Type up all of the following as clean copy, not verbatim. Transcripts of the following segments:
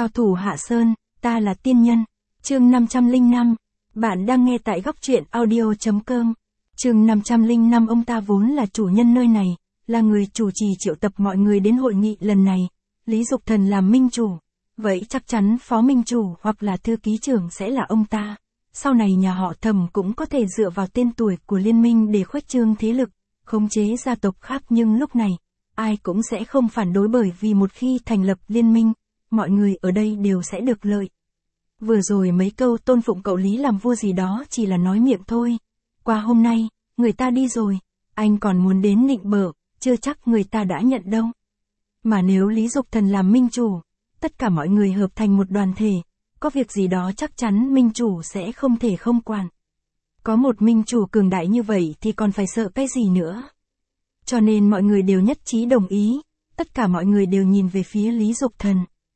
Cao thủ Hạ Sơn, ta là tiên nhân. Chương 505. Bạn đang nghe tại góc truyện audio.com. Chương 505. Ông ta vốn là chủ nhân nơi này, là người chủ trì triệu tập mọi người đến hội nghị lần này. Lý Dục Thần làm minh chủ. Vậy chắc chắn phó minh chủ hoặc là thư ký trưởng sẽ là ông ta. Sau này nhà họ Thẩm cũng có thể dựa vào tên tuổi của liên minh để khuếch trương thế lực, khống chế gia tộc khác, nhưng lúc này, ai cũng sẽ không phản đối, bởi vì một khi thành lập liên minh, mọi người ở đây đều sẽ được lợi. Vừa rồi mấy câu tôn phụng cậu Lý làm vua gì đó chỉ là nói miệng thôi. Qua hôm nay, người ta đi rồi, anh còn muốn đến nịnh bợ, chưa chắc người ta đã nhận đâu. Mà nếu Lý Dục Thần làm minh chủ, tất cả mọi người hợp thành một đoàn thể, có việc gì đó chắc chắn minh chủ sẽ không thể không quản. Có một minh chủ cường đại như vậy thì còn phải sợ cái gì nữa. Cho nên mọi người đều nhất trí đồng ý, tất cả mọi người đều nhìn về phía Lý Dục Thần.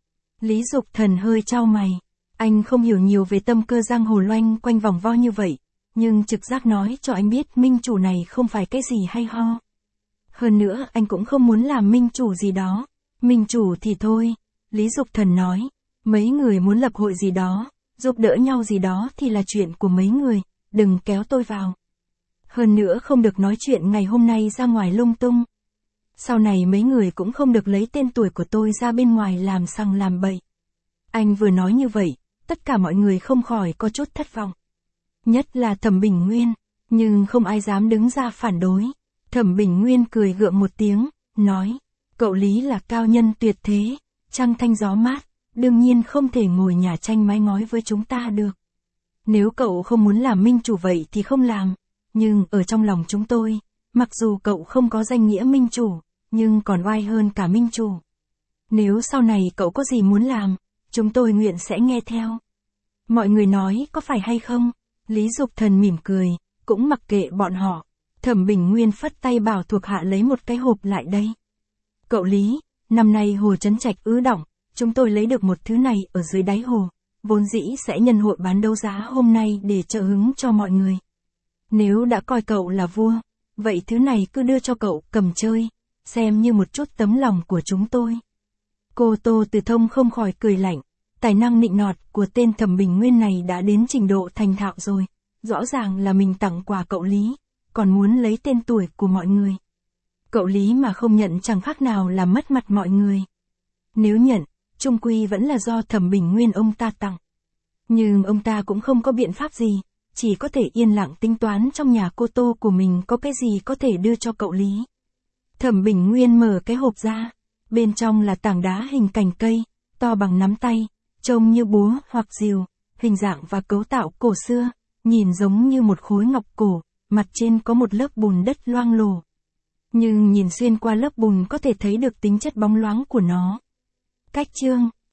Lý Dục Thần hơi chau mày, anh không hiểu nhiều về tâm cơ giang hồ loanh quanh vòng vo như vậy, nhưng trực giác nói cho anh biết minh chủ này không phải cái gì hay ho. Hơn nữa anh cũng không muốn làm minh chủ gì đó, minh chủ thì thôi, Lý Dục Thần nói, mấy người muốn lập hội gì đó, giúp đỡ nhau gì đó thì là chuyện của mấy người, đừng kéo tôi vào. Hơn nữa không được nói chuyện ngày hôm nay ra ngoài lung tung. Sau này mấy người cũng không được lấy tên tuổi của tôi ra bên ngoài làm sằng làm bậy. Anh vừa nói như vậy, tất cả mọi người không khỏi có chút thất vọng. Nhất là Thẩm Bình Nguyên, nhưng không ai dám đứng ra phản đối. Thẩm Bình Nguyên cười gượng một tiếng, nói, cậu Lý là cao nhân tuyệt thế, trăng thanh gió mát, đương nhiên không thể ngồi nhà tranh mái ngói với chúng ta được. Nếu cậu không muốn làm minh chủ vậy thì không làm, nhưng ở trong lòng chúng tôi, mặc dù cậu không có danh nghĩa minh chủ, nhưng còn oai hơn cả minh chủ. Nếu sau này cậu có gì muốn làm, chúng tôi nguyện sẽ nghe theo. Mọi người nói có phải hay không? Lý Dục Thần mỉm cười, cũng mặc kệ bọn họ. Thẩm Bình Nguyên phất tay bảo thuộc hạ lấy một cái hộp lại đây. Cậu Lý, năm nay hồ Trấn Trạch ứ đọng, chúng tôi lấy được một thứ này ở dưới đáy hồ, vốn dĩ sẽ nhân hội bán đấu giá hôm nay để trợ hứng cho mọi người. Nếu đã coi cậu là vua, vậy thứ này cứ đưa cho cậu cầm chơi, xem như một chút tấm lòng của chúng tôi. Cô Tô Từ Thông không khỏi cười lạnh, tài năng nịnh nọt của tên Thẩm Bình Nguyên này đã đến trình độ thành thạo rồi, rõ ràng là mình tặng quà cậu Lý, còn muốn lấy tên tuổi của mọi người. Cậu Lý mà không nhận chẳng khác nào là mất mặt mọi người. Nếu nhận, chung quy vẫn là do Thẩm Bình Nguyên ông ta tặng. Nhưng ông ta cũng không có biện pháp gì, chỉ có thể yên lặng tính toán trong nhà cô Tô của mình có cái gì có thể đưa cho cậu Lý. Thẩm Bình Nguyên mở cái hộp ra, bên trong là tảng đá hình cành cây, to bằng nắm tay, trông như búa hoặc rìu, hình dạng và cấu tạo cổ xưa, nhìn giống như một khối ngọc cổ, mặt trên có một lớp bùn đất loang lổ. Nhưng nhìn xuyên qua lớp bùn có thể thấy được tính chất bóng loáng của nó. Cách chương,